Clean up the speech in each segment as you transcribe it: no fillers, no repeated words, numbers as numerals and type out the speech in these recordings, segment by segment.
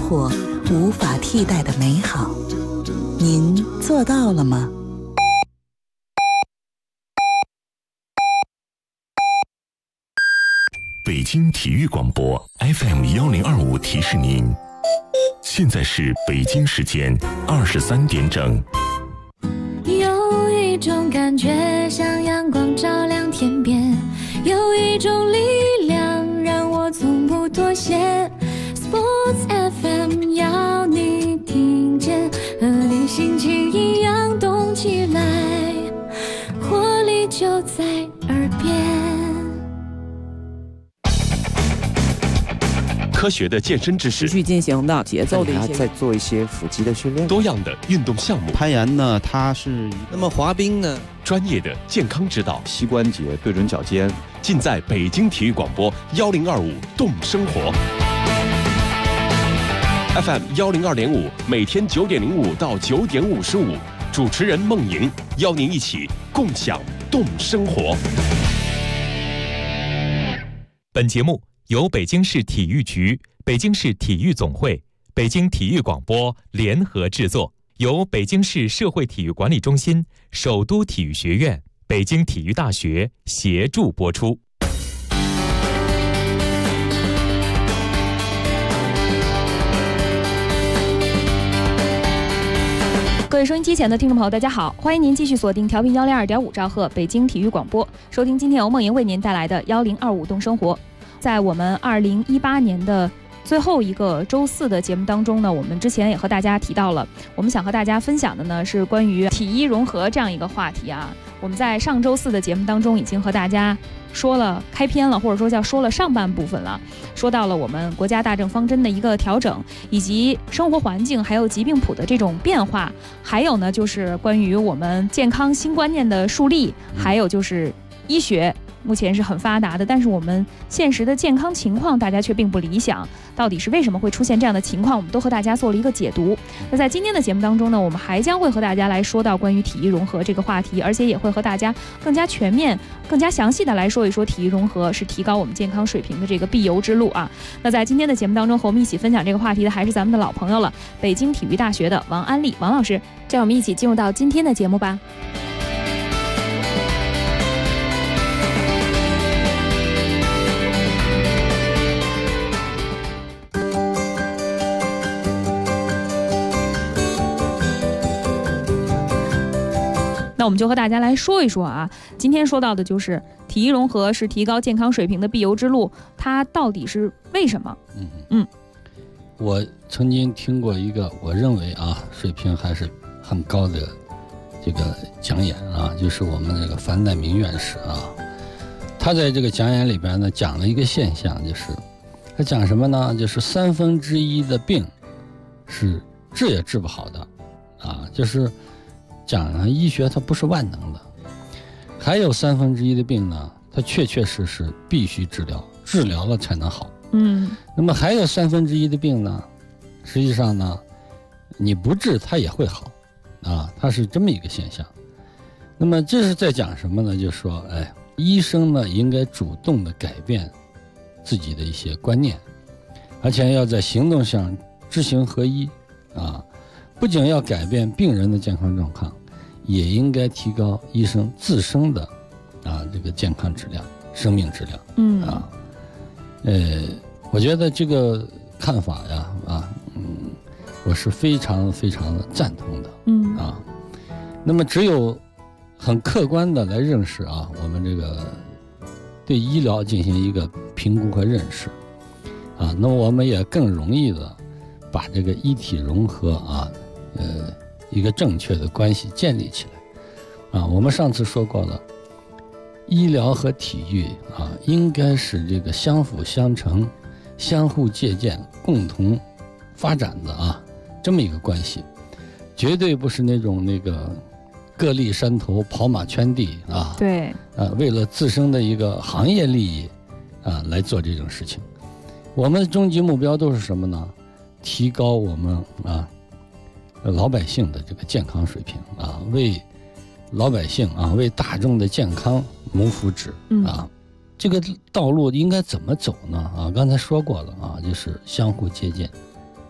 活无法替代的美好。您做到了吗？ 北京体育广播 FM1025提示您，现在是北京时间23点整。 有一种感觉像阳光照亮天边，有一种力量让我从不妥协。 Sports FM 要你听见，和你心情一样动起来，活力就在耳边。 科学的健身知识， 持续进行的节奏的一些， 再做一些腹肌的训练， 多样的运动项目。 攀岩呢，它是那么滑冰呢， 专业的健康指导， 膝关节对准脚尖， 尽在北京体育广播1025动生活 FM102.5，每天9点05到9点55，主持人梦莹邀您一起共享动生活。 本节目由北京市体育局、北京市体育总会、北京体育广播联合制作，由北京市社会体育管理中心、首都体育学院、北京体育大学协助播出。 各位收音机前的听众朋友，大家好，欢迎您继续锁定调频102.5兆赫北京体育广播，收听今天由梦莹为您带来的1025动生活。在我们2018年的最后一个周四的节目当中呢，我们之前也和大家提到了，我们想和大家分享的呢是关于体医融合这样一个话题啊。我们在上周四的节目当中已经和大家说了开篇了，或者说叫说了上半部分了，说到了我们国家大政方针的一个调整，以及生活环境还有疾病谱的这种变化，还有呢就是关于我们健康新观念的树立，还有就是医学目前是很发达的，但是我们现实的健康情况大家却并不理想，到底是为什么会出现这样的情况，我们都和大家做了一个解读。那在今天的节目当中呢，我们还将会和大家来说到关于体育融合这个话题，而且也会和大家更加全面更加详细的来说一说体育融合是提高我们健康水平的这个必由之路啊。那在今天的节目当中和我们一起分享这个话题的还是咱们的老朋友了，北京体育大学的王安丽王老师，让我们一起进入到今天的节目吧。那我们就和大家来说一说啊，今天说到的就是体育融合是提高健康水平的必由之路，它到底是为什么？ 我曾经听过一个我认为啊水平还是很高的这个讲演啊，就是我们这个樊代明院士啊，他在这个讲演里边呢讲了一个现象，就是他讲什么呢？就是1/3的病是治也治不好的啊，就是讲啊，医学它不是万能的，还有1/3的病呢，它确确实实必须治疗，治疗了才能好。那么还有1/3的病呢，实际上呢，你不治它也会好，啊，它是这么一个现象。那么这是在讲什么呢？就是说，医生呢应该主动的改变自己的一些观念，而且要在行动上知行合一啊。不仅要改变病人的健康状况，也应该提高医生自身的这个健康质量、生命质量。我觉得这个看法呀，我是非常非常的赞同的。那么只有很客观的来认识啊，我们这个对医疗进行一个评估和认识啊，那么我们也更容易的把这个医体融合啊。一个正确的关系建立起来啊！我们上次说过了，医疗和体育啊，应该是这个相辅相成、相互借鉴、共同发展的啊，这么一个关系，绝对不是那种各立山头、跑马圈地啊！ 对为了自身的一个行业利益啊来做这种事情。我们的终极目标都是什么呢？提高我们老百姓的这个健康水平啊，为老百姓啊，为大众的健康谋福祉啊。这个道路应该怎么走呢？啊，刚才说过了啊，就是相互借鉴、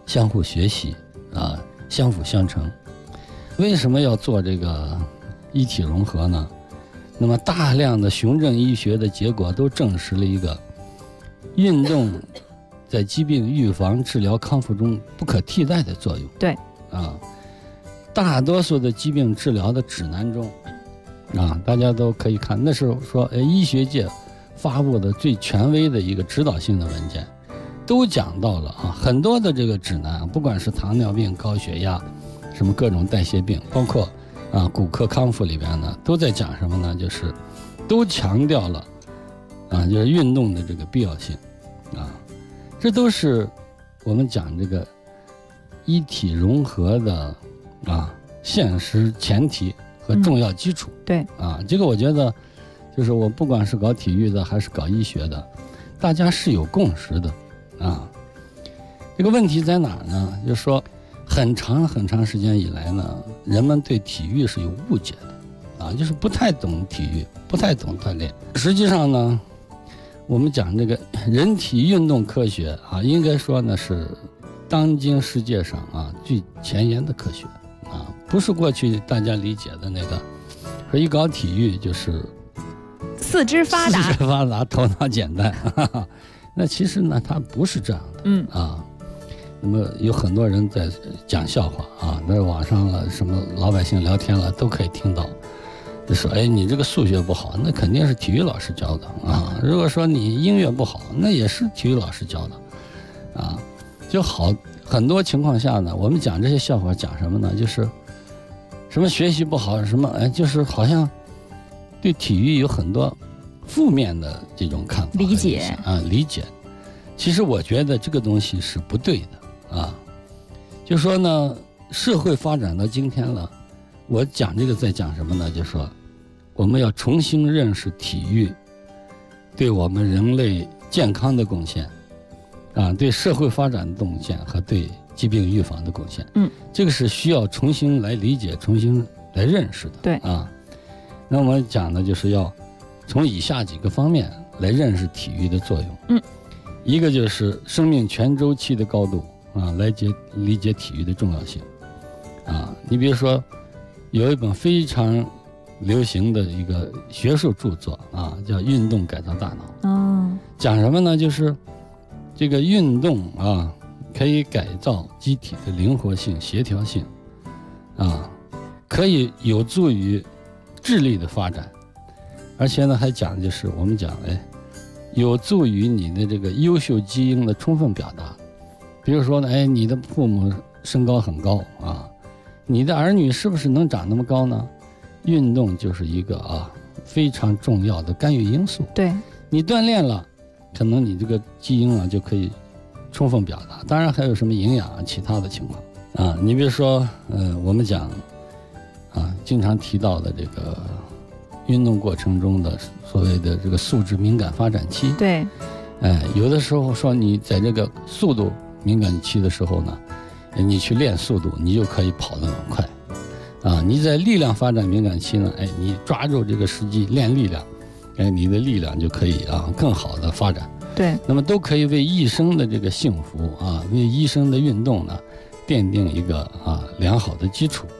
相互学习啊，相辅相成。为什么要做这个一体融合呢？那么大量的循证医学的结果都证实了一个运动在疾病预防、治疗、康复中不可替代的作用。 对， 大多数的疾病治疗的指南中，大家都可以看，那是说医学界发布的最权威的一个指导性的文件，都讲到了很多的这个指南，不管是糖尿病、高血压，什么各种代谢病，包括骨科康复里边呢，都在讲什么呢？就是都强调了就是运动的这个必要性这都是我们讲这个一体融合的现实前提和重要基础。 对这个我觉得就是我不管是搞体育的还是搞医学的，大家是有共识的这个问题在哪儿呢？就是说很长时间以来呢，人们对体育是有误解的就是不太懂体育，不太懂锻炼。实际上呢，我们讲这个人体运动科学应该说呢是当今世界上最前沿的科学不是过去大家理解的那个说一搞体育就是四肢发达头脑简单那其实呢它不是这样的那么有很多人在讲笑话那网上了什么老百姓聊天了都可以听到，就说你这个数学不好，那肯定是体育老师教的如果说你音乐不好，那也是体育老师教的就好。很多情况下呢，我们讲这些笑话讲什么呢？就是什么学习不好，什么就是好像对体育有很多负面的这种看法理解理解。其实我觉得这个东西是不对的就说呢，社会发展到今天了，我讲这个在讲什么呢？就是说我们要重新认识体育对我们人类健康的贡献对社会发展的贡献和对疾病预防的贡献这个是需要重新来理解、重新来认识的。 对那我们讲的就是要从以下几个方面来认识体育的作用一个就是生命全周期的高度来理解体育的重要性你比如说有一本非常流行的一个学术著作叫《运动改造大脑》讲什么呢？就是这个运动可以改造机体的灵活性、协调性可以有助于智力的发展，而且呢还讲就是我们讲有助于你的这个优秀基因的充分表达。比如说呢你的父母身高很高你的儿女是不是能长那么高呢？运动就是一个非常重要的干预因素。 对， 你锻炼了，可能你这个基因就可以充分表达。当然还有什么营养其他的情况你比如说我们讲经常提到的这个运动过程中的所谓的这个素质敏感发展期。 对有的时候说你在这个速度敏感期的时候呢，你去练速度，你就可以跑得很快你在力量发展敏感期呢你抓住这个时机练力量你的力量就可以更好的发展。 对， 那么都可以为一生的这个幸福为一生的运动呢奠定一个良好的基础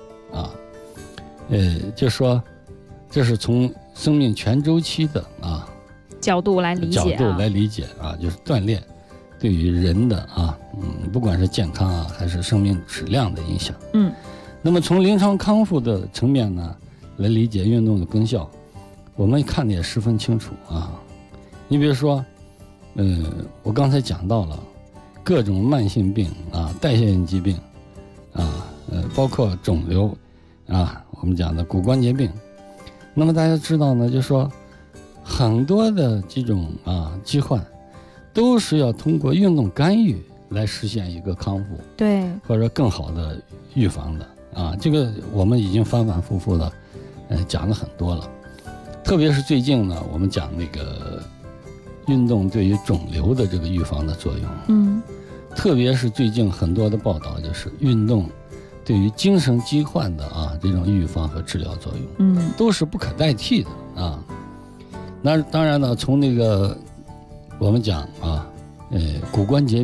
就说这是从生命全周期的角度来理解就是锻炼对于人的不管是健康还是生命质量的影响。那么从临床康复的层面呢来理解运动的功效，我们看的也十分清楚你比如说我刚才讲到了各种慢性病代谢性疾病包括肿瘤我们讲的骨关节病。那么大家知道呢，就说很多的这种疾患都是要通过运动干预来实现一个康复， 对， 或者更好的预防的这个我们已经反反复复的讲了很多了。特别是最近呢，我们讲那个运动对于肿瘤的这个预防的作用特别是最近很多的报道就是运动对于精神疾患的这种预防和治疗作用都是不可代替的那当然呢，从那个我们讲骨关节病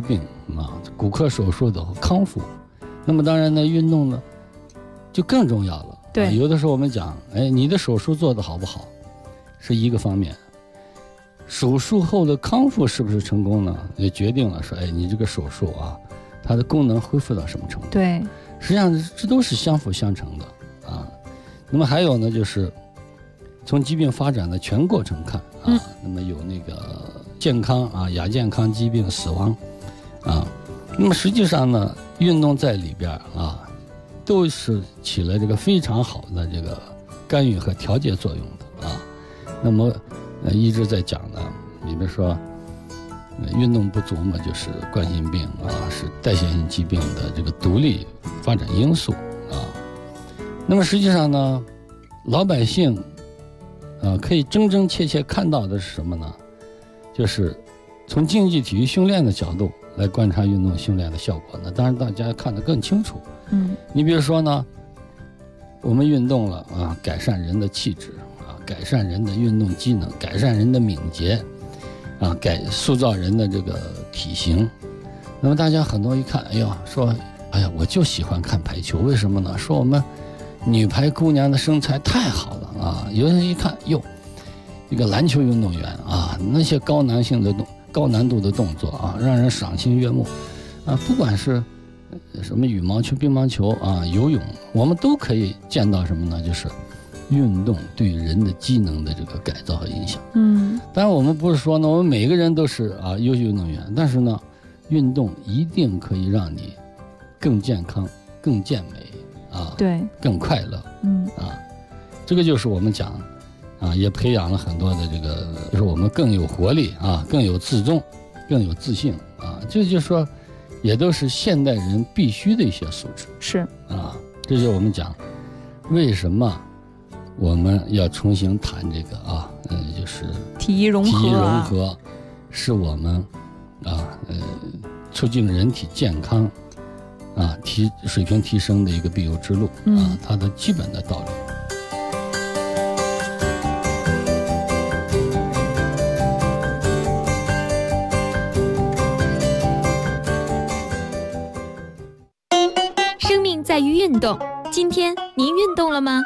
骨科手术的康复。那么当然呢，运动呢就更重要了。 对， 有的时候我们讲，你的手术做得好不好，是一个方面。手术后的康复是不是成功呢？也决定了说，你这个手术啊，它的功能恢复到什么程度？ 对， 实际上这都是相辅相成的啊。那么还有呢，就是从疾病发展的全过程看啊，那么有那个健康啊、亚健康、疾病、死亡啊。那么实际上呢，运动在里边啊，都是起了这个非常好的这个干预和调节作用的啊。那么一直在讲呢，里面说运动不足嘛，就是冠心病啊，是代谢性疾病的这个独立发展因素啊。那么实际上呢，老百姓可以真真切切看到的是什么呢？就是从竞技体育训练的角度来观察运动训练的效果呢，当然大家看得更清楚。你比如说呢，我们运动了啊，改善人的气质啊，改善人的运动机能，改善人的敏捷啊，塑造人的这个体型。那么大家很多一看，说我就喜欢看排球，为什么呢？说我们女排姑娘的身材太好了啊！有人一看，一个篮球运动员啊，那些高难度的动作啊，让人赏心悦目啊！不管是什么羽毛球、乒乓球啊、游泳，我们都可以见到什么呢？就是运动对人的机能的这个改造和影响。当然我们不是说呢，我们每个人都是优秀运动员，但是呢，运动一定可以让你更健康、更健美啊， 对， 更快乐。这个就是我们讲也培养了很多的这个，就是我们更有活力啊，更有自重，更有自信啊。这就是说，也都是现代人必须的一些素质。 是啊，这就是我们讲为什么我们要重新谈这个就是体育融合。 体育融合是我们促进人体健康水平提升的一个必由之路它的基本的道理。 生命在于运动，今天您运动了吗？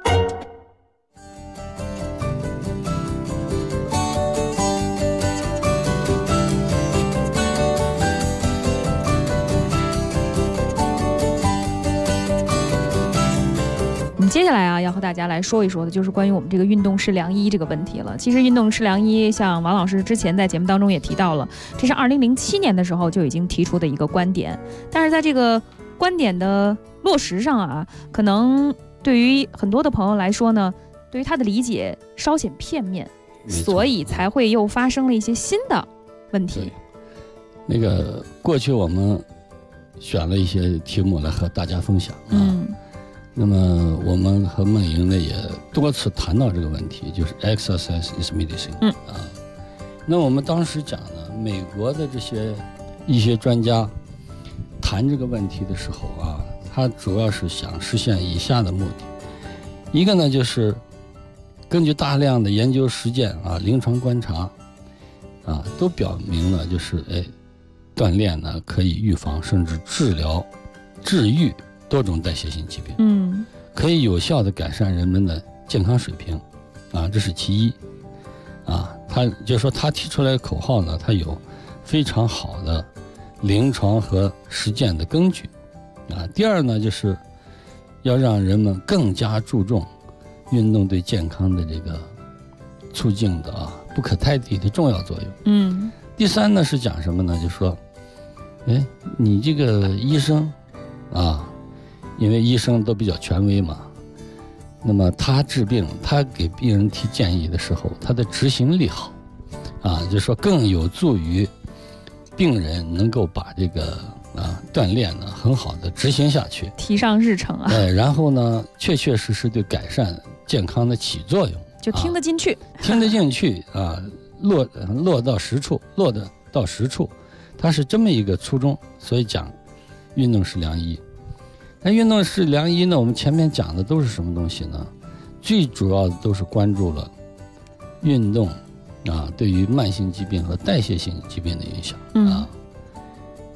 接下来要和大家来说一说的就是关于我们这个运动是良医这个问题了。其实运动是良医，像王老师之前在节目当中也提到了，这是2007年的时候就已经提出的一个观点，但是在这个观点的落实上可能对于很多的朋友来说呢，对于他的理解稍显片面，所以才会又发生了一些新的问题。 那个过去我们选了一些题目来和大家分享那么我们和梦莹呢也多次谈到这个问题，就是 exercise is medicine 那我们当时讲呢，美国的这些医学专家谈这个问题的时候他主要是想实现以下的目的。一个呢，就是根据大量的研究实践临床观察都表明了，就是锻炼呢可以预防甚至治愈多种代谢性疾病，可以有效的改善人们的健康水平这是其一他就说他提出来的口号呢，他有非常好的临床和实践的根据第二呢，就是要让人们更加注重运动对健康的这个促进的不可代替的重要作用第三呢是讲什么呢，就是说你这个医生因为医生都比较权威嘛，那么他治病，他给病人提建议的时候，他的执行力好就是说更有助于病人能够把这个锻炼呢很好的执行下去， 提上日程然后呢确确实实对改善健康的起作用， 就听得进去听得进去落到实处，它是这么一个初衷。所以讲运动是良医。那运动是良医呢，我们前面讲的都是什么东西呢？最主要的都是关注了运动对于慢性疾病和代谢性疾病的影响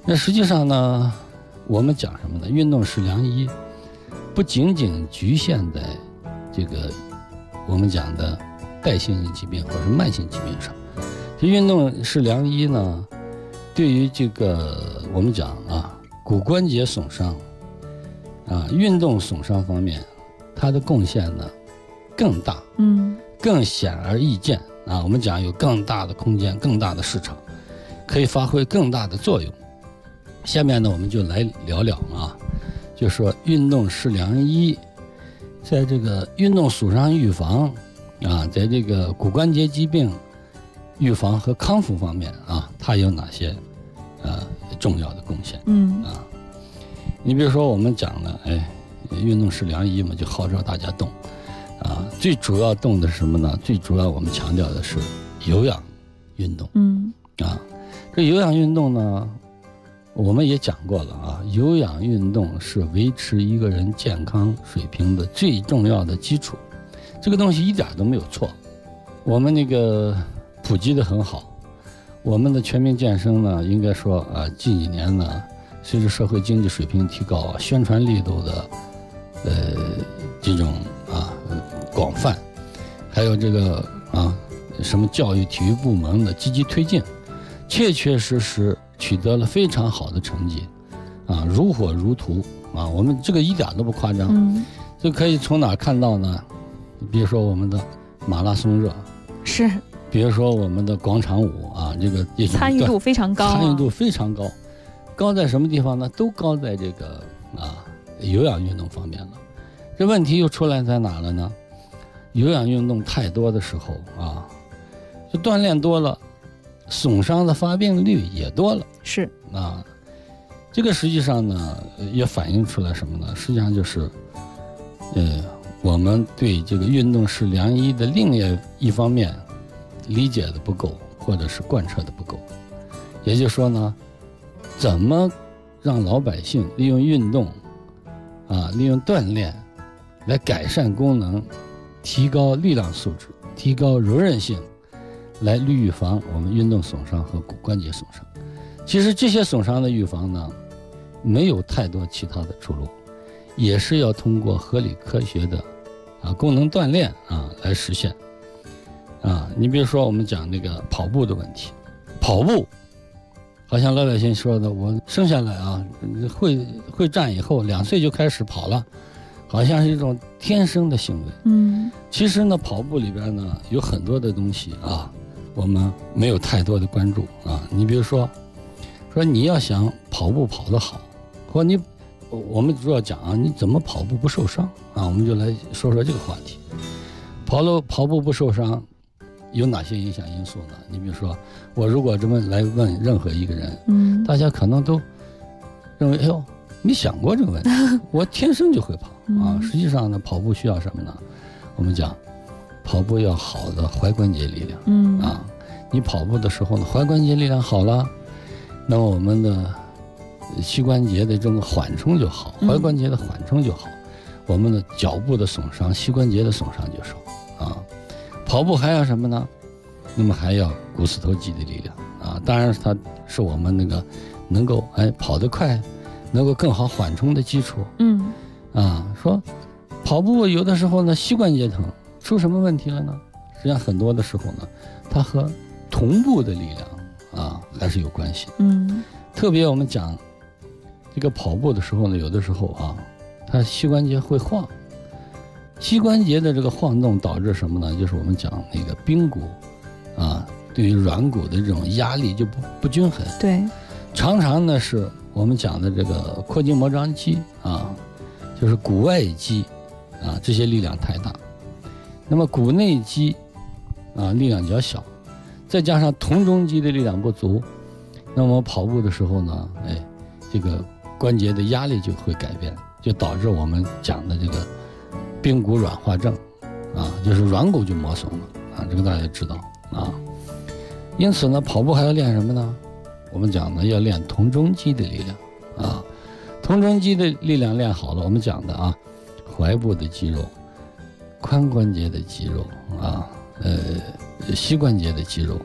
那实际上呢，我们讲什么呢？运动是良医，不仅仅局限在这个我们讲的代谢性疾病或者是慢性疾病上。这运动是良医呢，对于这个我们讲骨关节损伤运动损伤方面，它的贡献呢更大，更显而易见我们讲有更大的空间、更大的市场，可以发挥更大的作用。下面呢，我们就来聊聊就说运动是良医，在这个运动损伤预防在这个骨关节疾病预防和康复方面它有哪些重要的贡献？你比如说我们讲了，运动是良医嘛，就号召大家动最主要动的是什么呢？最主要我们强调的是有氧运动。这有氧运动呢，我们也讲过了有氧运动是维持一个人健康水平的最重要的基础，这个东西一点都没有错。我们那个普及的很好，我们的全民健身呢，应该说近几年呢，随着社会经济水平提高宣传力度的这种广泛，还有这个什么教育体育部门的积极推进，确确实实取得了非常好的成绩如火如荼我们这个一点都不夸张。这可以从哪看到呢？比如说我们的马拉松热， 是， 比如说我们的广场舞这个参与度非常高， 参与度非常高。高在什么地方呢？都高在这个有氧运动方面了。这问题又出来在哪了呢？有氧运动太多的时候就锻炼多了，损伤的发病率也多了。 是这个实际上呢也反映出来什么呢？实际上就是我们对这个运动是良医的另一方面理解的不够，或者是贯彻的不够。也就是说呢，怎么让老百姓利用运动利用锻炼来改善功能，提高力量素质，提高柔韧性，来预防我们运动损伤和骨关节损伤。其实这些损伤的预防呢，没有太多其他的出路，也是要通过合理科学的功能锻炼来实现你比如说我们讲那个跑步的问题，跑步好像老百姓说的，我生下来会站以后2岁就开始跑了，好像是一种天生的行为。其实呢，跑步里边呢有很多的东西我们没有太多的关注你比如说你要想跑步跑得好，或我们主要讲你怎么跑步不受伤我们就来说说这个话题。跑步不受伤有哪些影响因素呢？你比如说，我如果这么来问任何一个人，大家可能都认为，哎呦，没想过这个问题，我天生就会跑实际上呢，跑步需要什么呢？我们讲，跑步要好的踝关节力量你跑步的时候呢，踝关节力量好了，那么我们的膝关节的这个缓冲就好，踝关节的缓冲就好，我们的脚部的损伤、膝关节的损伤就少跑步还要什么呢？那么还要股四头肌的力量当然它是我们那个能够跑得快，能够更好缓冲的基础。说跑步有的时候呢，膝关节疼，出什么问题了呢？实际上很多的时候呢，它和臀部的力量还是有关系的。特别我们讲这个跑步的时候呢，有的时候它膝关节会晃，膝关节的这个晃动导致什么呢？就是我们讲那个髌骨对于软骨的这种压力就不均衡。 对， 常常呢是我们讲的这个阔筋膜张肌就是股外肌这些力量太大，那么股内肌力量较小，再加上臀中肌的力量不足，那么跑步的时候呢，这个关节的压力就会改变，就导致我们讲的这个髌骨软化症就是软骨就磨损了这个大家知道因此呢，跑步还要练什么呢？我们讲呢，要练臀中肌的力量臀中肌的力量练好了，我们讲的踝部的肌肉、髋关节的肌肉膝关节的肌肉，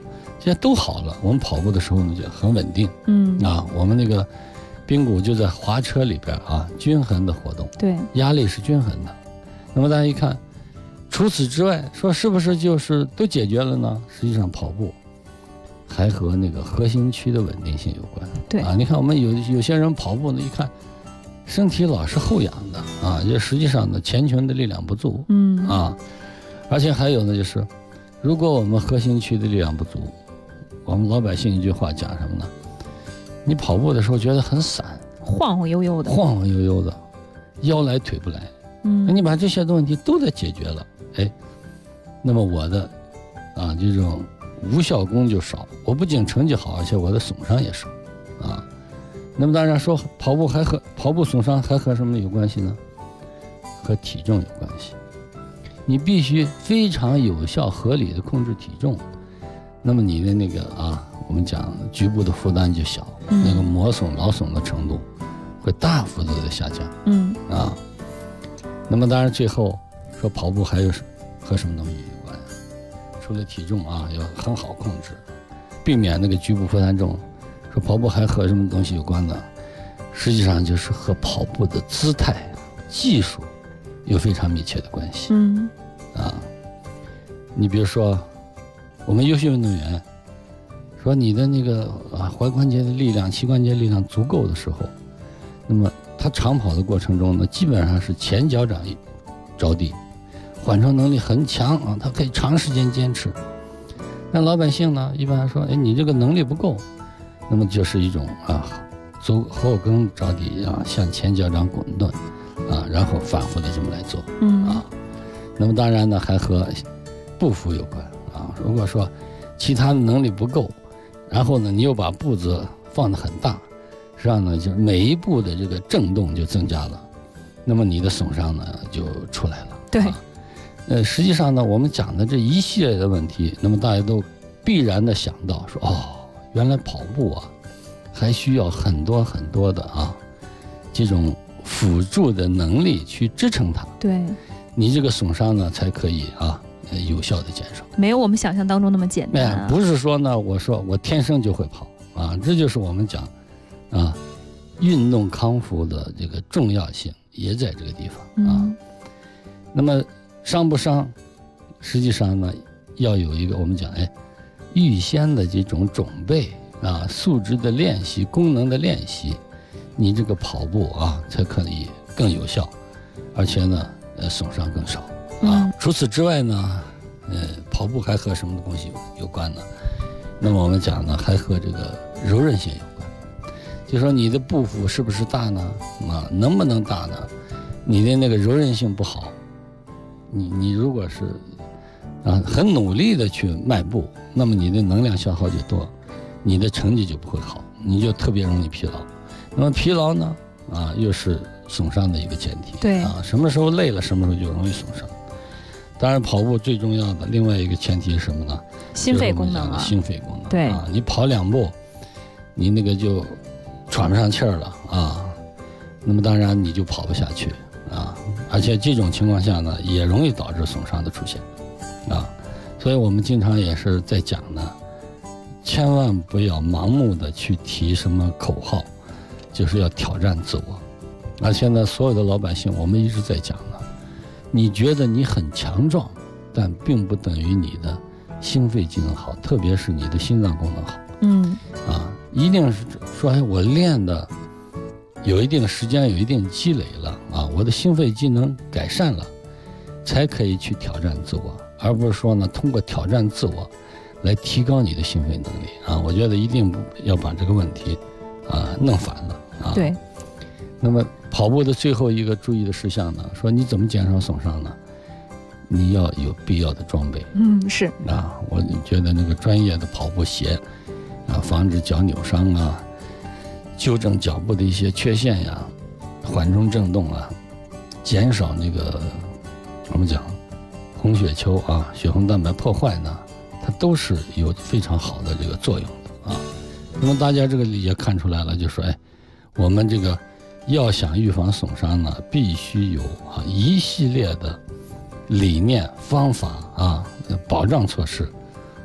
现在都好了。我们跑步的时候呢就很稳定，我们那个髌骨就在滑车里边啊，均衡的活动， 对， 压力是均衡的。那么大家一看，除此之外，说是不是就是都解决了呢？实际上跑步还和那个核心区的稳定性有关。 对啊，你看我们有些人跑步呢，一看身体老是后仰的啊，就实际上呢前拳的力量不足，而且还有呢就是，如果我们核心区的力量不足，我们老百姓一句话讲什么呢？你跑步的时候觉得很散， 晃晃悠悠的， 腰来腿不来。那你把这些的问题都得解决了，那么我的这种无效功就少，我不仅成绩好，而且我的损伤也少啊。那么当然说跑步损伤还和什么有关系呢？和体重有关系。你必须非常有效合理的控制体重，那么你的那个我们讲局部的负担就小，那个磨损劳损的程度会大幅度的下降。那么当然最后说跑步还有和什么东西有关？除了体重要很好控制，避免那个局部负担重。说跑步还和什么东西有关呢？实际上就是和跑步的姿态、技术有非常密切的关系。你比如说我们优秀运动员，说你的那个踝关节的力量、膝关节力量足够的时候，那么他长跑的过程中呢，基本上是前脚掌着地，缓冲能力很强他可以长时间坚持。但老百姓呢，一般说，你这个能力不够，那么就是一种后跟着地向前脚掌滚动然后反复的这么来做那么当然呢，还和步幅有关如果说其他的能力不够，然后呢你又把步子放得很大，实际上呢就是每一步的这个震动就增加了，那么你的损伤呢就出来了。 对， 实际上呢我们讲的这一系列的问题，那么大家都必然的想到说原来跑步还需要很多很多的这种辅助的能力去支撑它。 对， 你这个损伤呢才可以有效的减少， 没有我们想象当中那么简单不是说呢我说我天生就会跑这就是我们讲运动康复的这个重要性也在这个地方那么伤不伤，实际上呢要有一个我们讲预先的这种准备素质的练习、功能的练习，你这个跑步才可以更有效，而且呢损伤更少除此之外呢跑步还和什么东西有关呢？那么我们讲呢还和这个柔韧性有关，就说你的步幅是不是大呢能不能大呢？你的那个柔韧性不好，你如果是很努力的去迈步，那么你的能量消耗就多，你的成绩就不会好，你就特别容易疲劳。那么疲劳呢又是损伤的一个前提。 对什么时候累了，什么时候就容易损伤。当然跑步最重要的另外一个前提是什么呢？ 心肺功能心肺功能。 对你跑2步，你那个就喘不上气儿了那么当然你就跑不下去而且这种情况下呢也容易导致损伤的出现所以我们经常也是在讲呢，千万不要盲目的去提什么口号，就是要挑战自我。而且呢所有的老百姓我们一直在讲呢，你觉得你很强壮，但并不等于你的心肺机能好，特别是你的心脏功能好一定是说我练的有一定时间，有一定积累了我的心肺机能改善了，才可以去挑战自我，而不是说呢通过挑战自我来提高你的心肺能力我觉得一定不要把这个问题弄反了对。 那么跑步的最后一个注意的事项呢，说你怎么减少损伤呢？你要有必要的装备是我觉得那个专业的跑步鞋防止脚扭伤纠正脚部的一些缺陷缓冲震动减少那个我们讲红血球血红蛋白破坏呢，它都是有非常好的这个作用的那么大家这个也看出来了，就说我们这个要想预防损伤呢，必须有一系列的理念、方法保障措施，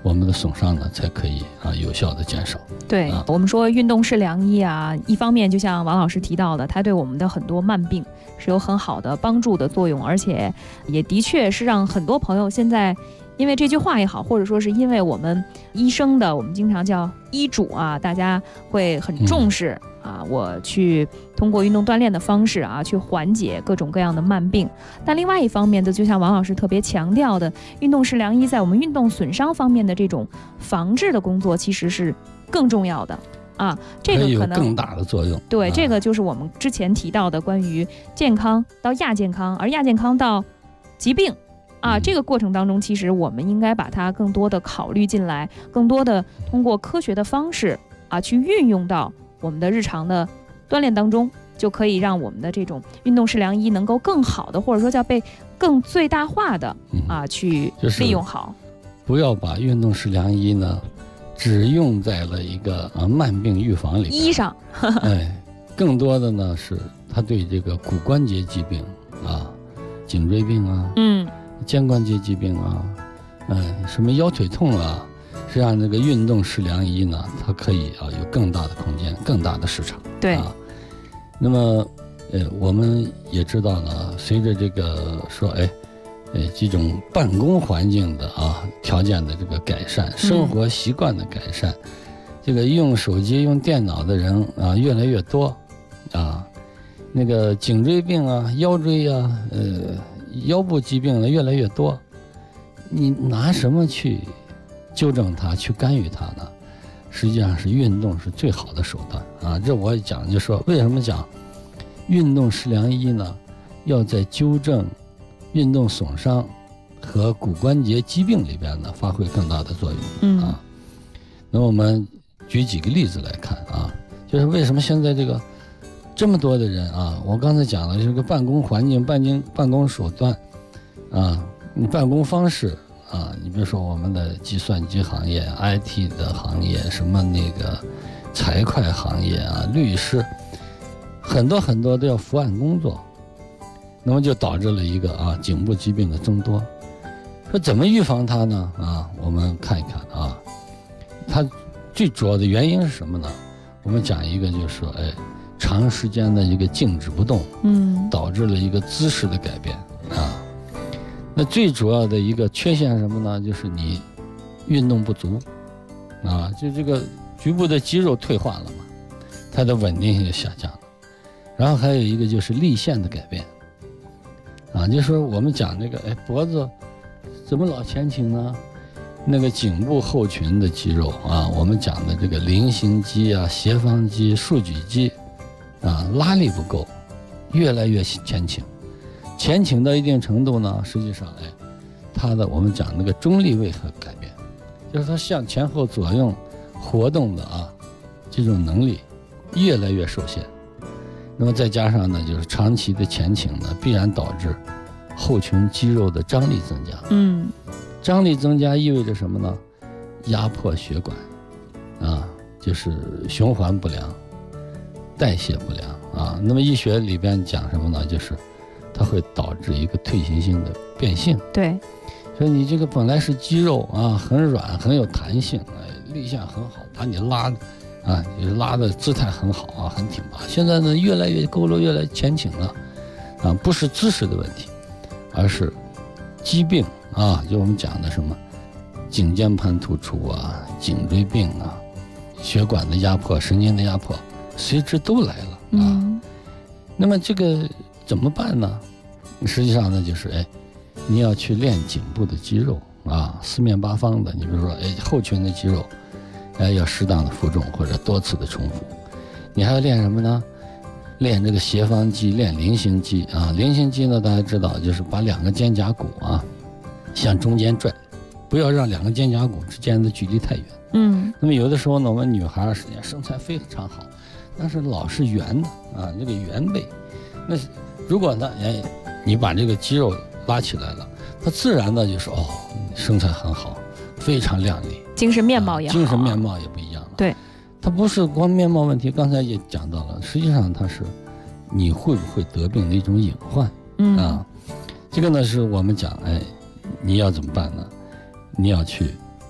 我们的损伤呢才可以有效的减少。 对，我们说运动是良医啊，一方面就像王老师提到的，它对我们的很多慢病是有很好的帮助的作用，而且也的确是让很多朋友现在因为这句话也好，或者说是因为我们医生的我们经常叫医嘱啊，大家会很重视我去通过运动锻炼的方式去缓解各种各样的慢病。但另外一方面的，就像王老师特别强调的，运动是良医在我们运动损伤方面的这种防治的工作其实是更重要的这个可能有更大的作用。 对，这个就是我们之前提到的关于健康到亚健康，而亚健康到疾病这个过程当中，其实我们应该把它更多的考虑进来，更多的通过科学的方式去运用到我们的日常的锻炼当中，就可以让我们的这种运动是良医能够更好的，或者说叫被更最大化的去利用好。 不要把运动是良医呢只用在了一个慢病预防里医上更多的呢是它对这个骨关节疾病颈椎病肩关节疾病什么腰腿痛实际上这个运动是良医呢，它可以有更大的空间，更大的市场。 对那么我们也知道呢，随着这个说这种办公环境的条件的这个改善，生活习惯的改善，这个用手机用电脑的人越来越多那个颈椎病腰椎腰部疾病呢越来越多，你拿什么去纠正它，去干预它呢？实际上是运动是最好的手段这我讲就说为什么讲运动是良医呢？要在纠正运动损伤和骨关节疾病里边呢发挥更大的作用那我们举几个例子来看就是为什么现在这个这么多的人我刚才讲了这个办公环境、办公手段你办公方式你比如说我们的计算机行业、IT 的行业，什么那个财会行业律师，很多很多都要伏案工作，那么就导致了一个颈部疾病的增多。说怎么预防它呢？我们看一看它最主要的原因是什么呢？我们讲一个就是说长时间的一个静止不动导致了一个姿势的改变那最主要的一个缺陷是什么呢？就是你运动不足就这个局部的肌肉退化了嘛，它的稳定性就下降了。然后还有一个就是力线的改变就是说我们讲这个脖子怎么老前倾呢？那个颈部后群的肌肉我们讲的这个菱形肌斜方肌、竖举肌拉力不够，越来越前倾到一定程度呢，实际上它的我们讲那个中立位和改变，就是它向前后左右活动的这种能力越来越受限。那么再加上呢，就是长期的前倾呢，必然导致后群肌肉的张力增加。张力增加意味着什么呢？压迫血管就是循环不良、代谢不良那么医学里边讲什么呢？就是它会导致一个退行性的变性。 对， 所以你这个本来是肌肉很软很有弹性力线很好，把你拉你拉的姿态很好很挺拔，现在呢越来越佝偻，越来越前倾了不是姿势的问题，而是疾病就我们讲的什么颈间盘突出颈椎病血管的压迫、神经的压迫随之都来了那么这个怎么办呢？实际上呢就是你要去练颈部的肌肉四面八方的，你比如说后群的肌肉要适当的负重或者多次的重复。你还要练什么呢？练这个斜方肌，练菱形肌菱形肌呢大家知道就是把两个肩胛骨向中间拽，不要让两个肩胛骨之间的距离太远那么有的时候呢，我们女孩实际上身材非常好，但是老是圆的这个圆背，那如果呢你把这个肌肉拉起来了，它自然的就是身材很好，非常靓丽， 精神面貌也好精神面貌也不一样了。 对， 它不是光面貌问题，刚才也讲到了，实际上它是你会不会得病的一种隐患这个呢是我们讲你要怎么办呢？你要去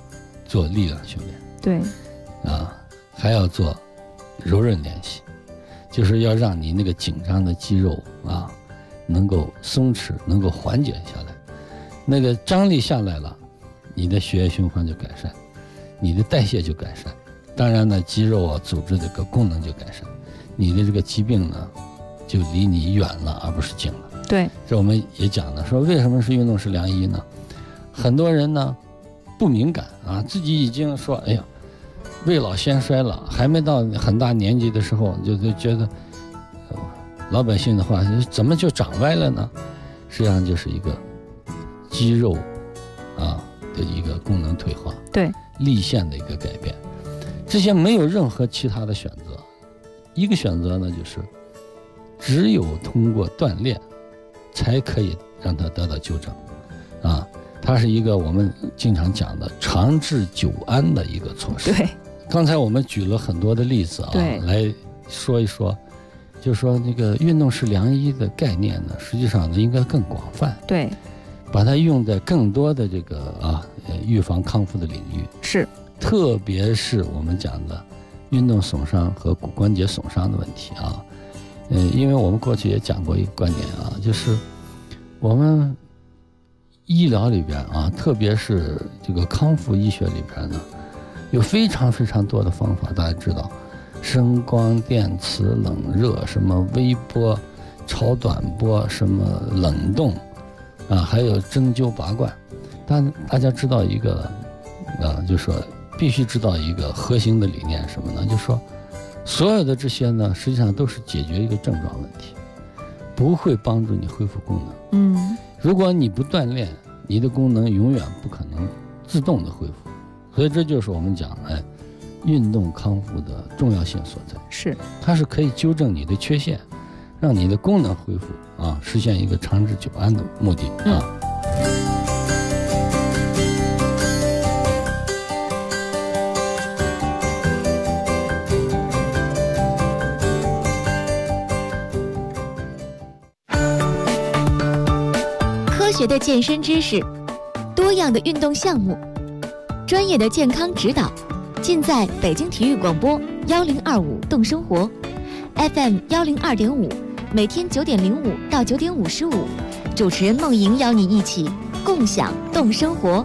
做力量训练， 对， 还要做柔韧练习，就是要让你那个紧张的肌肉能够松弛，能够缓解下来，那个张力下来了，你的血液循环就改善，你的代谢就改善，当然呢，肌肉组织这个功能就改善，你的这个疾病呢就离你远了，而不是近了。 对， 这我们也讲了，说为什么是运动是良医呢？很多人呢不敏感自己已经说，哎呀，未老先衰了，还没到很大年纪的时候，就觉得，老百姓的话，怎么就长歪了呢？实际上就是一个肌肉的一个功能退化， 对， 力线的一个改变，这些没有任何其他的选择，一个选择呢就是只有通过锻炼才可以让它得到纠正它是一个我们经常讲的长治久安的一个措施。 对， 刚才我们举了很多的例子来说一说，就是说这个运动是良医的概念呢，实际上呢应该更广泛， 对， 把它用在更多的这个预防康复的领域， 是， 特别是我们讲的运动损伤和骨关节损伤的问题因为我们过去也讲过一个观点就是我们医疗里边特别是这个康复医学里边呢，有非常非常多的方法，大家知道，声光电磁冷热，什么微波、超短波，什么冷冻还有针灸拔罐。但大家知道一个就是说必须知道一个核心的理念是什么呢？就是说所有的这些呢，实际上都是解决一个症状问题，不会帮助你恢复功能。如果你不锻炼，你的功能永远不可能自动的恢复。所以这就是我们讲运动康复的重要性所在。 是， 它是可以纠正你的缺陷，让你的功能恢复实现一个长治久安的目的科学的健身知识，多样的运动项目，专业的健康指导，尽在北京体育广播1025动生活 FM 102.5，每天9点05到9点55，主持人梦莹邀你一起共享动生活。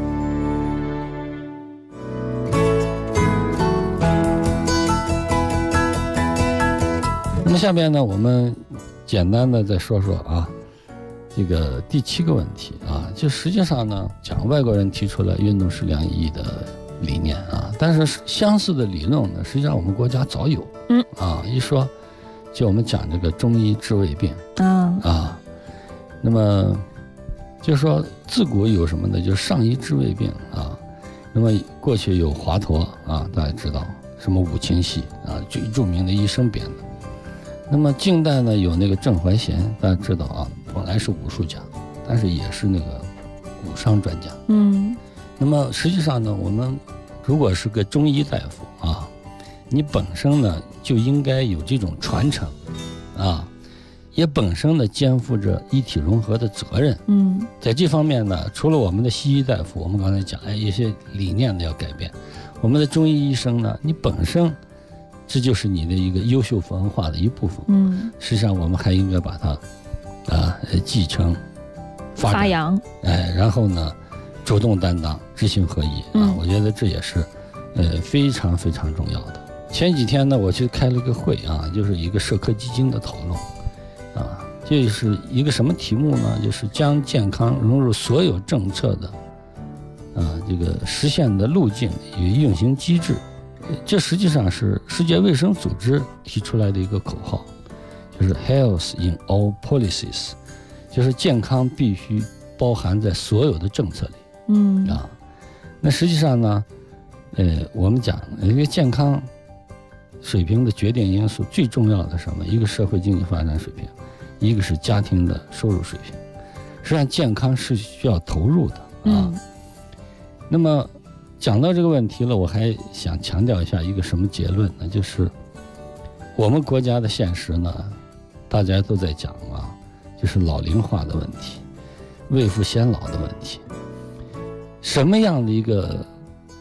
那么下边呢，我们简单的再说说这个第7个问题就实际上呢，讲外国人提出了运动是良医的理念但是相似的理论呢，实际上我们国家早有一说就我们讲这个中医治未病那么就是说自古有什么呢？就是上医治未病那么过去有华佗大家知道什么五禽戏最著名的医生编的。那么近代呢，有那个郑怀贤，大家知道本来是武术家，但是也是那个骨伤专家。那么实际上呢，我们如果是个中医大夫你本身呢就应该有这种传承也本身呢肩负着医体融合的责任。在这方面呢，除了我们的西医大夫，我们刚才讲一些理念的要改变，我们的中医医生呢，你本身这就是你的一个优秀文化的一部分。实际上我们还应该把它继承发扬然后呢主动担当，知行合一我觉得这也是非常非常重要的。前几天呢，我去开了个会就是一个社科基金的讨论就是一个什么题目呢？就是将健康融入所有政策的这个实现的路径与运行机制。这实际上是世界卫生组织提出来的一个口号，就是 Health in all policies， 就是健康必须包含在所有的政策里。那实际上呢我们讲一个健康水平的决定因素，最重要的是什么？一个社会经济发展水平，一个是家庭的收入水平。实际上健康是需要投入的那么讲到这个问题了，我还想强调一下一个什么结论呢？就是我们国家的现实呢，大家都在讲就是老龄化的问题，未富先老的问题。什么样的一个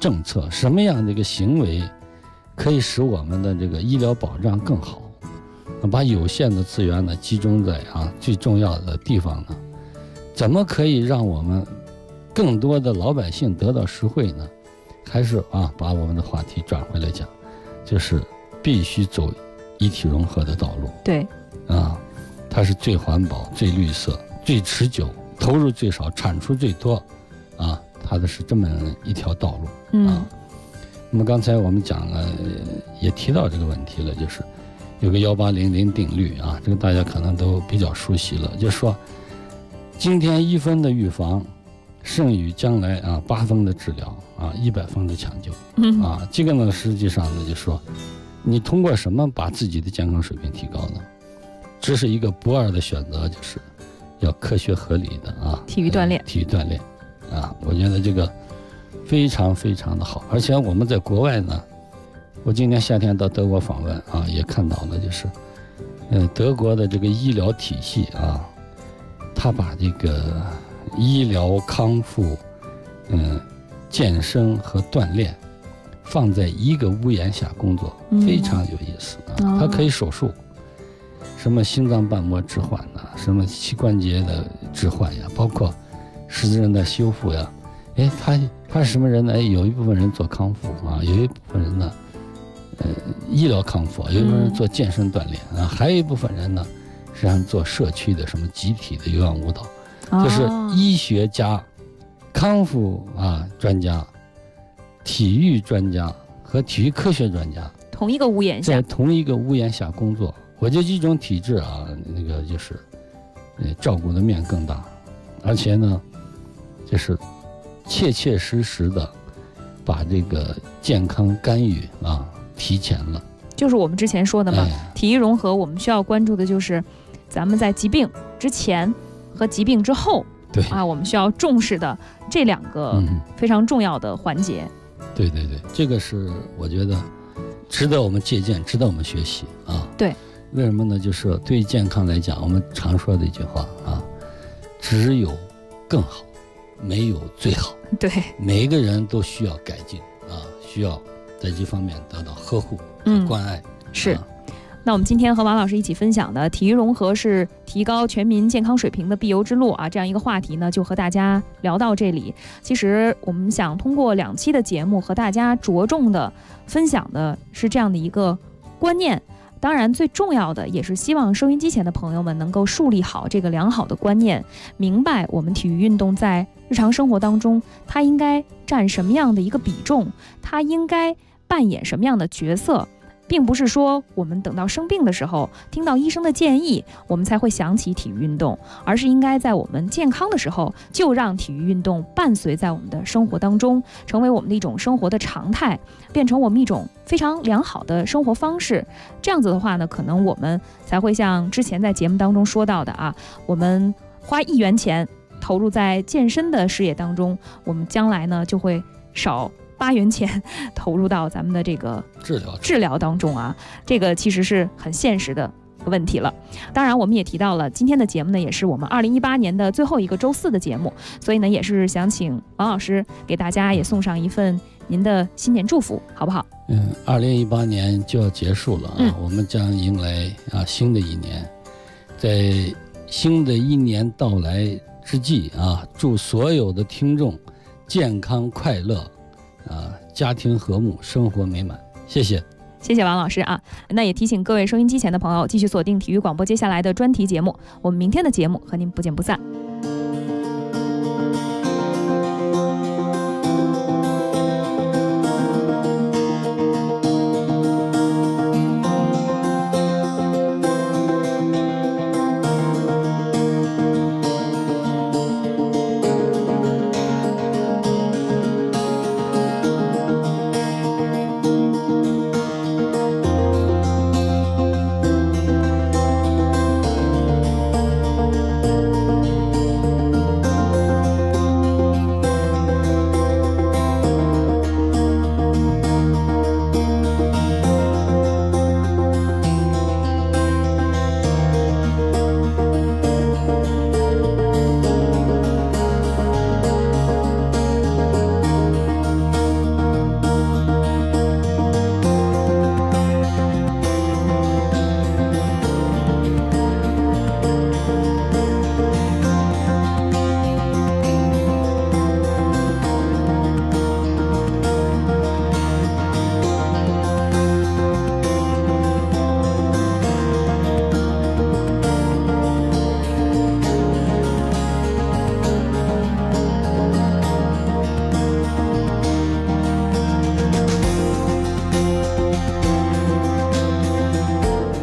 政策，什么样的一个行为可以使我们的这个医疗保障更好，把有限的资源呢集中在最重要的地方呢，怎么可以让我们更多的老百姓得到实惠呢？还是把我们的话题转回来讲，就是必须走一体融合的道路。 对， 它是最环保、最绿色、最持久、投入最少、产出最多，它的是这么一条道路。那么刚才我们讲了，也提到这个问题了，就是有个1800定律这个大家可能都比较熟悉了，就是说今天1分的预防胜于将来8分的治疗100分的抢救。这个呢实际上呢就说你通过什么把自己的健康水平提高呢？这是一个不二的选择，就是要科学合理的体育锻炼。 我觉得这个非常非常的好。而且我们在国外呢，我今年夏天到德国访问也看到了，就是德国的这个医疗体系他把这个医疗康复健身和锻炼放在一个屋檐下工作，非常有意思它可以手术，什么心脏瓣膜置换什么膝关节的置换呀，包括十字韧带修复呀。他是什么人呢？有一部分人做康复有一部分人呢医疗康复，有一部分人做健身锻炼还有一部分人呢实际上做社区的什么集体的有氧舞蹈。就是医学家、康复专家、体育专家和体育科学专家同一个屋檐下， 在同一个屋檐下工作。我觉得这种体制那个就是照顾的面更大，而且呢就是切切实实的把这个健康干预提前了。 就是我们之前说的嘛，体育融合我们需要关注的就是咱们在疾病之前和疾病之后， 对我们需要重视的这2个非常重要的环节。 对，这个是我觉得值得我们借鉴，值得我们学习对， 为什么呢？就是对于健康来讲，我们常说的一句话只有更好，没有最好。 对， 每一个人都需要改进需要在这方面得到呵护和关爱。 是。那我们今天和王老师一起分享的体育融合是提高全民健康水平的必由之路这样一个话题呢，就和大家聊到这里。其实我们想通过2期的节目和大家着重的分享的是这样的一个观念，当然最重要的也是希望收音机前的朋友们能够树立好这个良好的观念，明白我们体育运动在日常生活当中它应该占什么样的一个比重，它应该扮演什么样的角色，并不是说我们等到生病的时候听到医生的建议我们才会想起体育运动，而是应该在我们健康的时候就让体育运动伴随在我们的生活当中，成为我们的一种生活的常态，变成我们一种非常良好的生活方式。这样子的话呢，可能我们才会像之前在节目当中说到的我们花1元钱投入在健身的事业当中，我们将来呢就会少8元钱投入到咱们的这个治疗当中这个其实是很现实的问题了。当然我们也提到了今天的节目呢也是我们2018年的最后一个周4的节目，所以呢也是想请王老师给大家也送上一份您的新年祝福，好不好 ？2018年就要结束了我们将迎来新的一年。在新的一年到来之际祝所有的听众健康快乐家庭和睦，生活美满。谢谢王老师那也提醒各位收音机前的朋友继续锁定体育广播接下来的专题节目，我们明天的节目和您不见不散。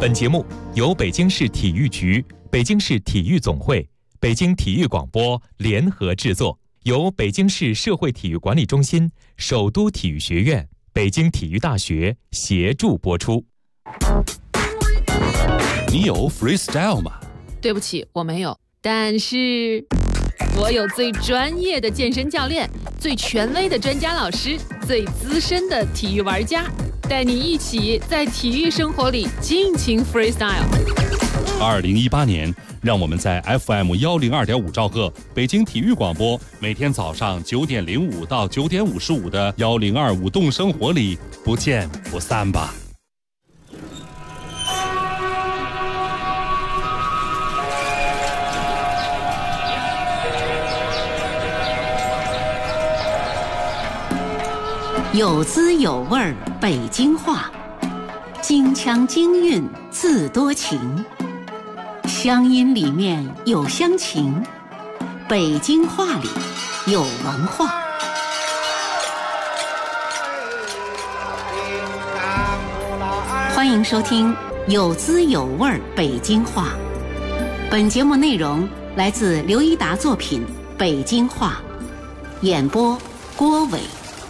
本节目由北京市体育局、北京市体育总会、北京体育广播联合制作，由北京市社会体育管理中心、首都体育学院、北京体育大学协助播出。 你有 freestyle 吗？ 对不起，我没有。但是我有最专业的健身教练，最权威的专家老师，最资深的体育玩家，带你一起在体育生活里尽情 freestyle。 2018年，让我们在 FM102.5兆赫北京体育广播，每天早上9点05到9点55的1025动生活里不见不散吧。 有滋有味儿北京话，京腔京韵自多情，乡音里面有乡情，北京话里有文化。欢迎收听有滋有味儿北京话。本节目内容来自刘一达作品《北京话》，演播郭伟。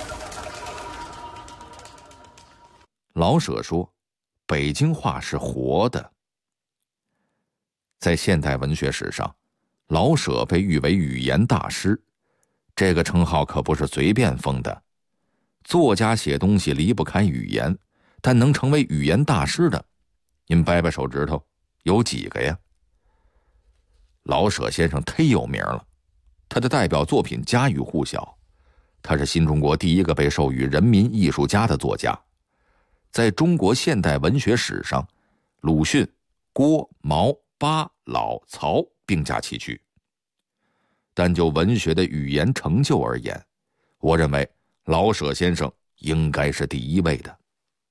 老舍说，北京话是活的。在现代文学史上，老舍被誉为语言大师，这个称号可不是随便封的。作家写东西离不开语言，但能成为语言大师的，您掰掰手指头，有几个呀？老舍先生忒有名了，他的代表作品家喻户晓，他是新中国第一个被授予人民艺术家的作家。在中国现代文学史上，鲁迅、郭、毛、巴、老、曹并驾齐驱。但就文学的语言成就而言，我认为老舍先生应该是第一位的。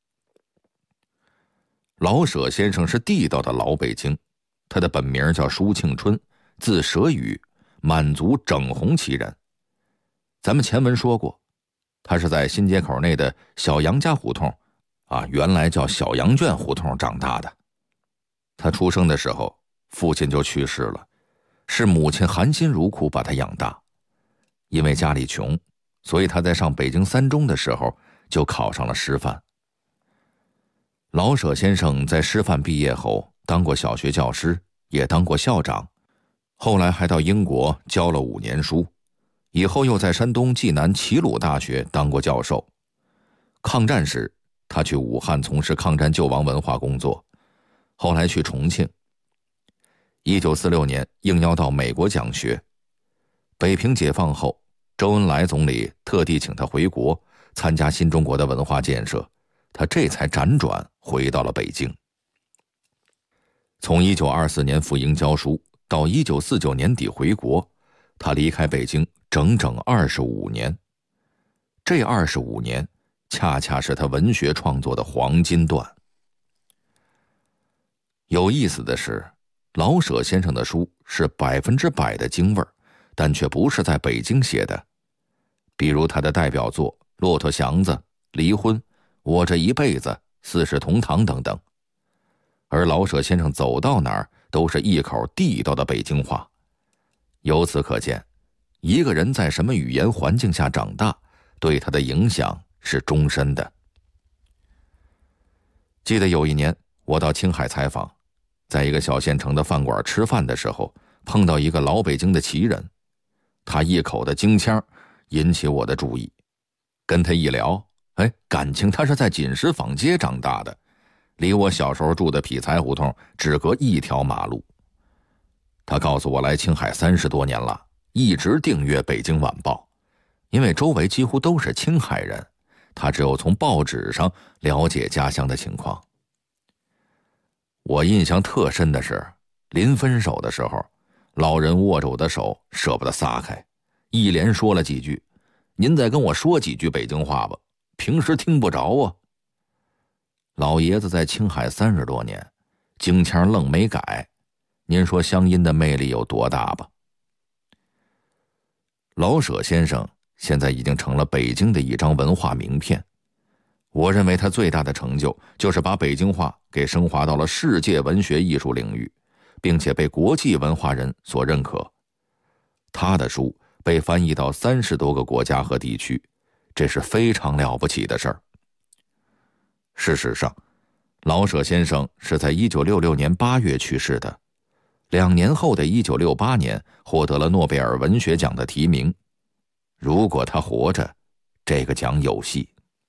老舍先生是地道的老北京，他的本名叫舒庆春，字舍宇，满族整红旗人。咱们前文说过，他是在新街口内的小杨家胡同原来叫小羊圈胡同长大的。他出生的时候，父亲就去世了，是母亲含辛茹苦把他养大。因为家里穷，所以他在上北京三中的时候就考上了师范。老舍先生在师范毕业后当过小学教师，也当过校长，后来还到英国教了5年书，以后又在山东济南齐鲁大学当过教授。抗战时，他去武汉从事抗战救亡文化工作，后来去重庆。1946年应邀到美国讲学。北平解放后，周恩来总理特地请他回国参加新中国的文化建设，他这才辗转回到了北京。从1924年赴英教书到1949年底回国，他离开北京整整25年。这25年恰恰是他文学创作的黄金段。有意思的是，老舍先生的书是100%的京味儿，但却不是在北京写的。比如他的代表作《骆驼祥子》《离婚》《我这一辈子》《四世同堂》等等。而老舍先生走到哪儿都是一口地道的北京话。由此可见，一个人在什么语言环境下长大，对他的影响是终身的。记得有一年我到青海采访，在一个小县城的饭馆吃饭的时候，碰到一个老北京的旗人，他一口的京腔引起我的注意。跟他一聊，感情他是在锦石坊街长大的，离我小时候住的匹才胡同只隔1条马路。他告诉我来青海30多年了，一直订阅《北京晚报》，因为周围几乎都是青海人，他只有从报纸上了解家乡的情况。我印象特深的是，临分手的时候，老人握着我的手舍不得撒开，一连说了几句：“您再跟我说几句北京话吧，平时听不着啊。”老爷子在青海30多年，京腔愣没改，您说乡音的魅力有多大吧？老舍先生现在已经成了北京的一张文化名片。 我认为他最大的成就就是把北京话给升华到了世界文学艺术领域，并且被国际文化人所认可。他的书被翻译到30多个国家和地区，这是非常了不起的事儿。事实上，老舍先生是在1966年8月去世的，2年后的1968年获得了诺贝尔文学奖的提名。如果他活着，这个奖有戏。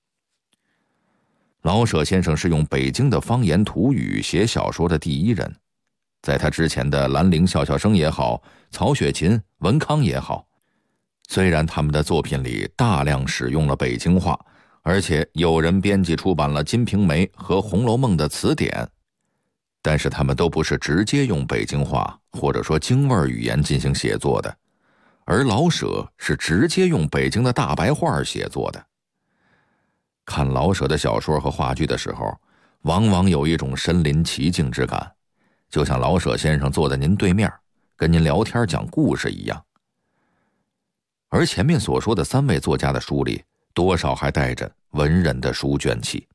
老舍先生是用北京的方言土语写小说的第一人，在他之前的兰陵笑笑生也好，曹雪芹、文康也好，虽然他们的作品里大量使用了北京话，而且有人编辑出版了《金瓶梅》和《红楼梦》的词典，但是他们都不是直接用北京话或者说京味语言进行写作的，而老舍是直接用北京的大白话写作的。看老舍的小说和话剧的时候，往往有一种身临其境之感，就像老舍先生坐在您对面，跟您聊天讲故事一样。而前面所说的3位作家的书里，多少还带着文人的书卷气。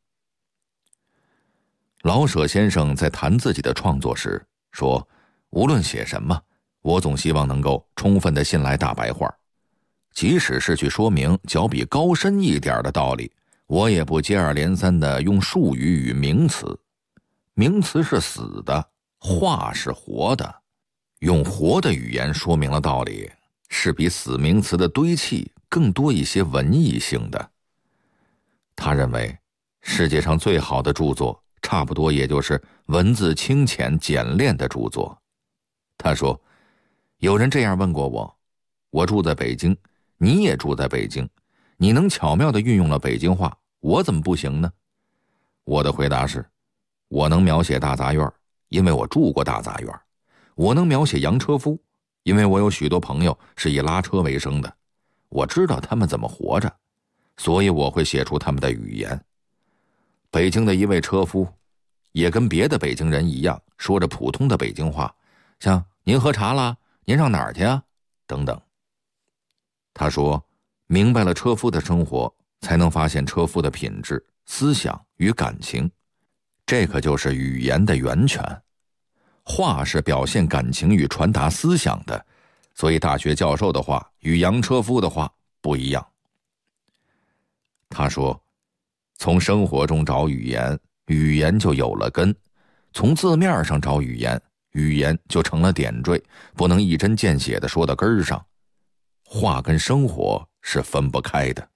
老舍先生在谈自己的创作时说，无论写什么，我总希望能够充分地信赖大白话，即使是去说明较比高深一点的道理，我也不接二连三地用术语与名词。名词是死的，话是活的，用活的语言说明了道理，是比死名词的堆砌更多一些文艺性的。他认为世界上最好的著作差不多也就是文字清浅简练的著作。他说，有人这样问过我，我住在北京，你也住在北京，你能巧妙地运用了北京话，我怎么不行呢？我的回答是，我能描写大杂院，因为我住过大杂院；我能描写洋车夫，因为我有许多朋友是以拉车为生的，我知道他们怎么活着，所以我会写出他们的语言。北京的一位车夫也跟别的北京人一样，说着普通的北京话，像您喝茶啦，您上哪儿去啊，等等。他说，明白了车夫的生活，才能发现车夫的品质、思想与感情，这可就是语言的源泉。话是表现感情与传达思想的，所以大学教授的话与洋车夫的话不一样。他说，从生活中找语言，语言就有了根；从字面上找语言，语言就成了点缀，不能一针见血地说到根儿上。话跟生活是分不开的。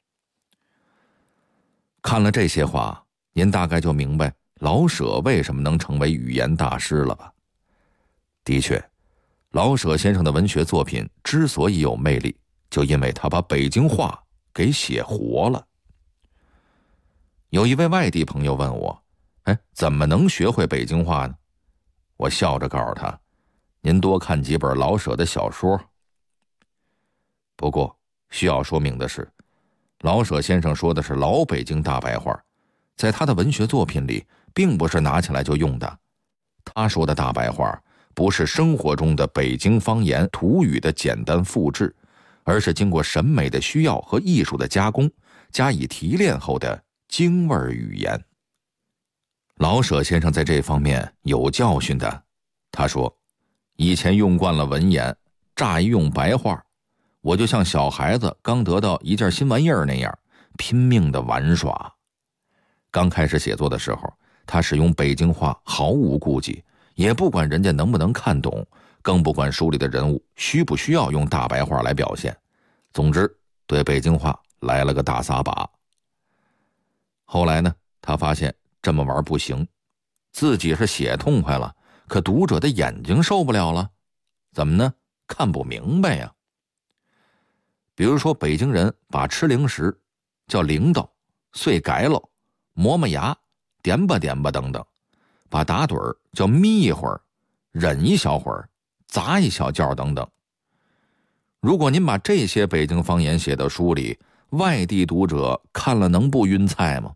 看了这些话，您大概就明白老舍为什么能成为语言大师了吧？的确，老舍先生的文学作品之所以有魅力，就因为他把北京话给写活了。有一位外地朋友问我，怎么能学会北京话呢？我笑着告诉他，您多看几本老舍的小说。不过需要说明的是，老舍先生说的是老北京大白话，在他的文学作品里并不是拿起来就用的。他说的大白话不是生活中的北京方言土语的简单复制，而是经过审美的需要和艺术的加工，加以提炼后的京味语言。老舍先生在这方面有教训的。他说，以前用惯了文言，乍一用白话，我就像小孩子刚得到一件新玩意儿那样，拼命的玩耍。刚开始写作的时候，他使用北京话毫无顾忌，也不管人家能不能看懂，更不管书里的人物需不需要用大白话来表现。总之，对北京话来了个大撒把。后来呢，他发现这么玩不行，自己是写痛快了，可读者的眼睛受不了了。怎么呢？看不明白呀。比如说，北京人把吃零食叫铃铛、碎改喽、磨磨牙、点吧点吧等等，把打盹儿叫眯一会儿、忍一小会儿、砸一小觉等等。如果您把这些北京方言写到书里，外地读者看了能不晕菜吗？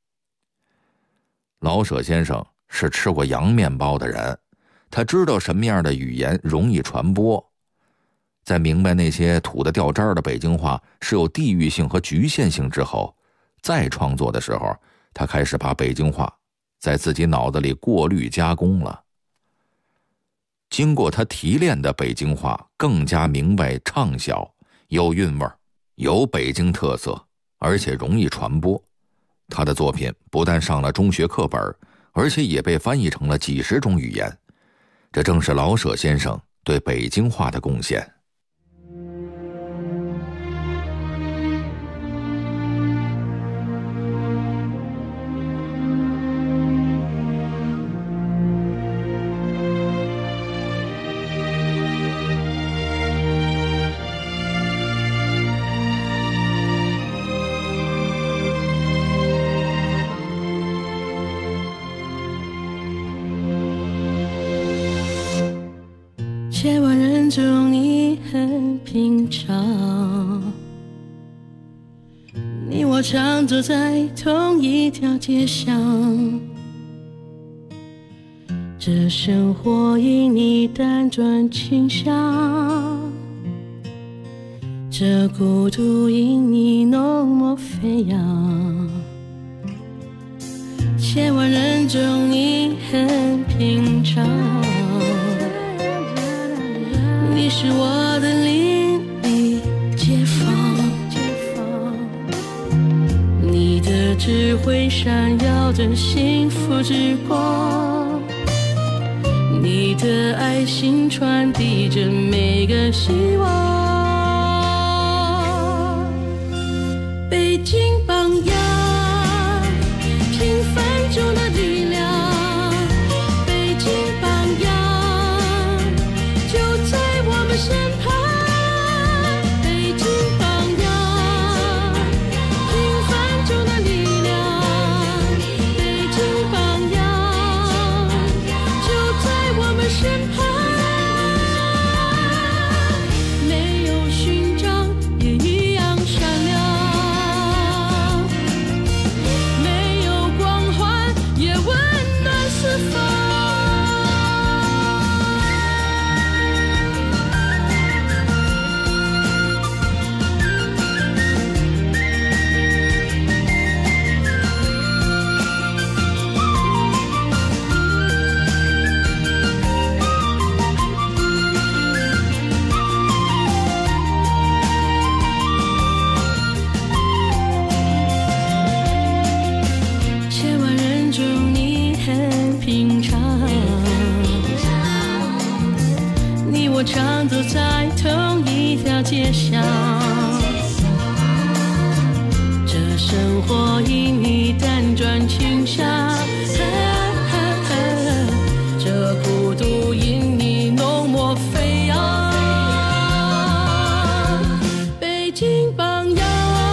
老舍先生是吃过洋面包的人，他知道什么样的语言容易传播。在明白那些土得掉渣的北京话是有地域性和局限性之后，再创作的时候， 他开始把北京话在自己脑子里过滤加工了。经过他提炼的北京话更加明白畅晓，有韵味，有北京特色，而且容易传播。他的作品不但上了中学课本，而且也被翻译成了几十种语言。这正是老舍先生对北京话的贡献。 千万人中你很平常，你我常走在同一条街上，这生活因你辗转倾向，这孤独因你浓墨飞扬。千万人中你很平常，你是我的邻里街坊，你的智慧闪耀着幸福之光，你的爱心传递着每个希望。北京榜样，平凡中的力量，北京榜样就在我们身旁。北京榜样，平凡中的力量，北京榜样就在我们身旁。没有勋章也一样闪亮，没有光环也温暖四方。千万人中你很平常，你我常走在同一条街上，这生活因你辗转倾向，这孤独因你浓墨飞扬。北京榜样，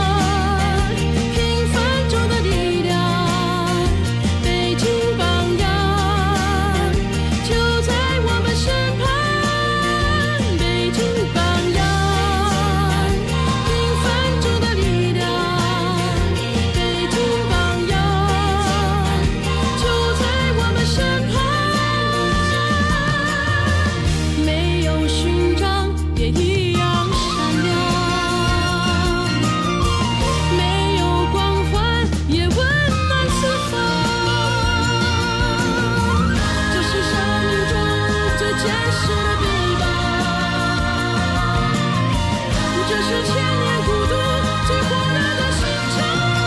平凡中的力量，北京榜样就在我们身旁。北京榜样，平凡中的力量，北京榜样就在我们身旁。没有勋章也一样闪亮，没有光环也温暖四方。这是生命中最坚实的臂膀，这是千年孤独最火热的心肠。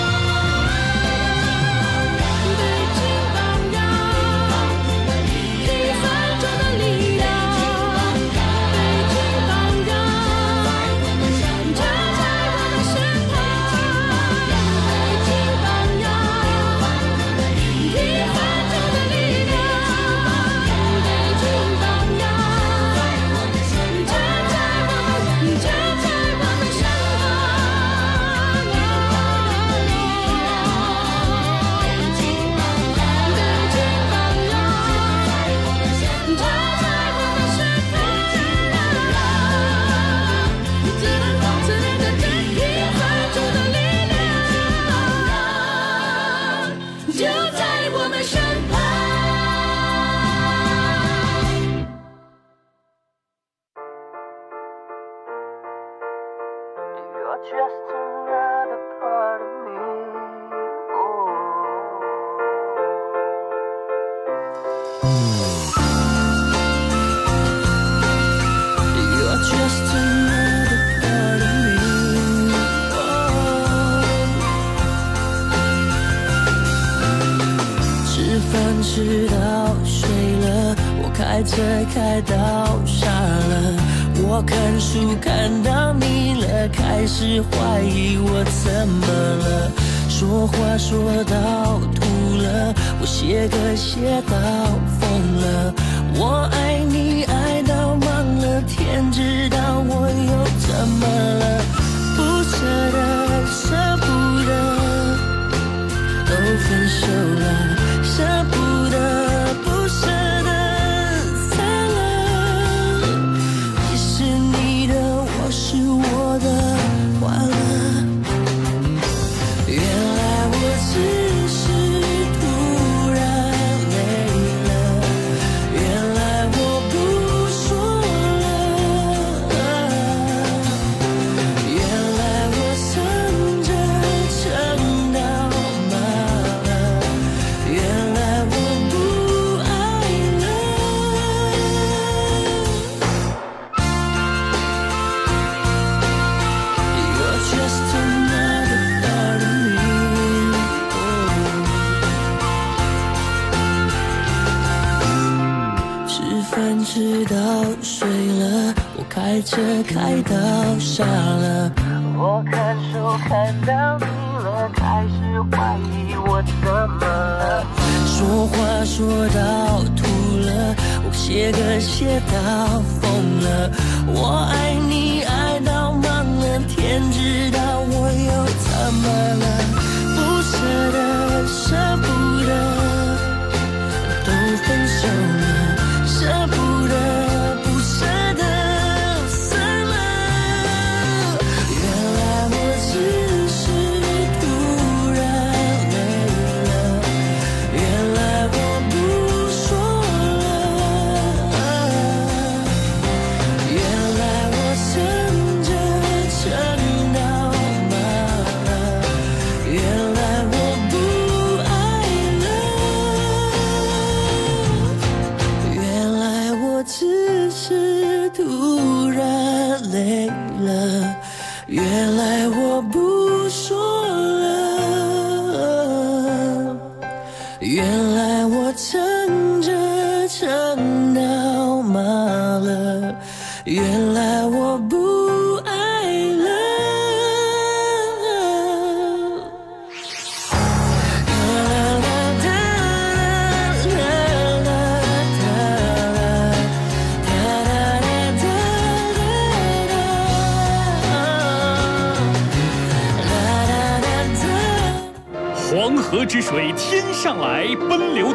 北京榜样，平凡中的力量，北京榜样就在我们身旁。北京榜样，平凡中的力量，北京榜样就在我们身旁。You're just another part of me. Oh. 开车开到傻了，我看书看到腻了，开始怀疑我怎么了，说话说到吐了，我写歌写到疯了，我爱你爱到忘了，天知道我又怎么了，不舍得舍不得都分手了，舍不得不舍得散了，你是你的，我是我的，完了，原来我只是突然累了，原来我不说了，原来我撑着撑到麻了，原来我不爱了。You're just another part of me. 吃饭吃到睡了，我开车开到傻了，我看书看到腻了，开始怀疑我怎么了，说话说到吐了，我写歌写到疯了，我爱你爱到忘了，天知道我又怎么了，不舍得舍不得都分手了，舍不得不舍得散了，原来我只是突然累了，原来我不说了，原来我撑着撑到麻了，原来我不爱了，原来我只是突然累了，原来我不说了，原来我撑着撑到麻了，原来我不爱了。 黄河之水天上来，奔流